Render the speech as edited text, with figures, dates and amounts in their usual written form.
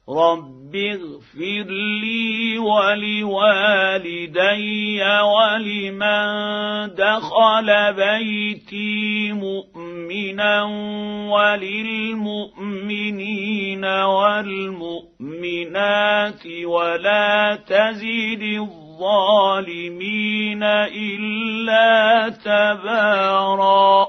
رب اغفر لي ولوالدي ولمن دخل بيتي مؤمنا وللمؤمنين والمؤمنات ولا تزد الظالمين إلا تبارا.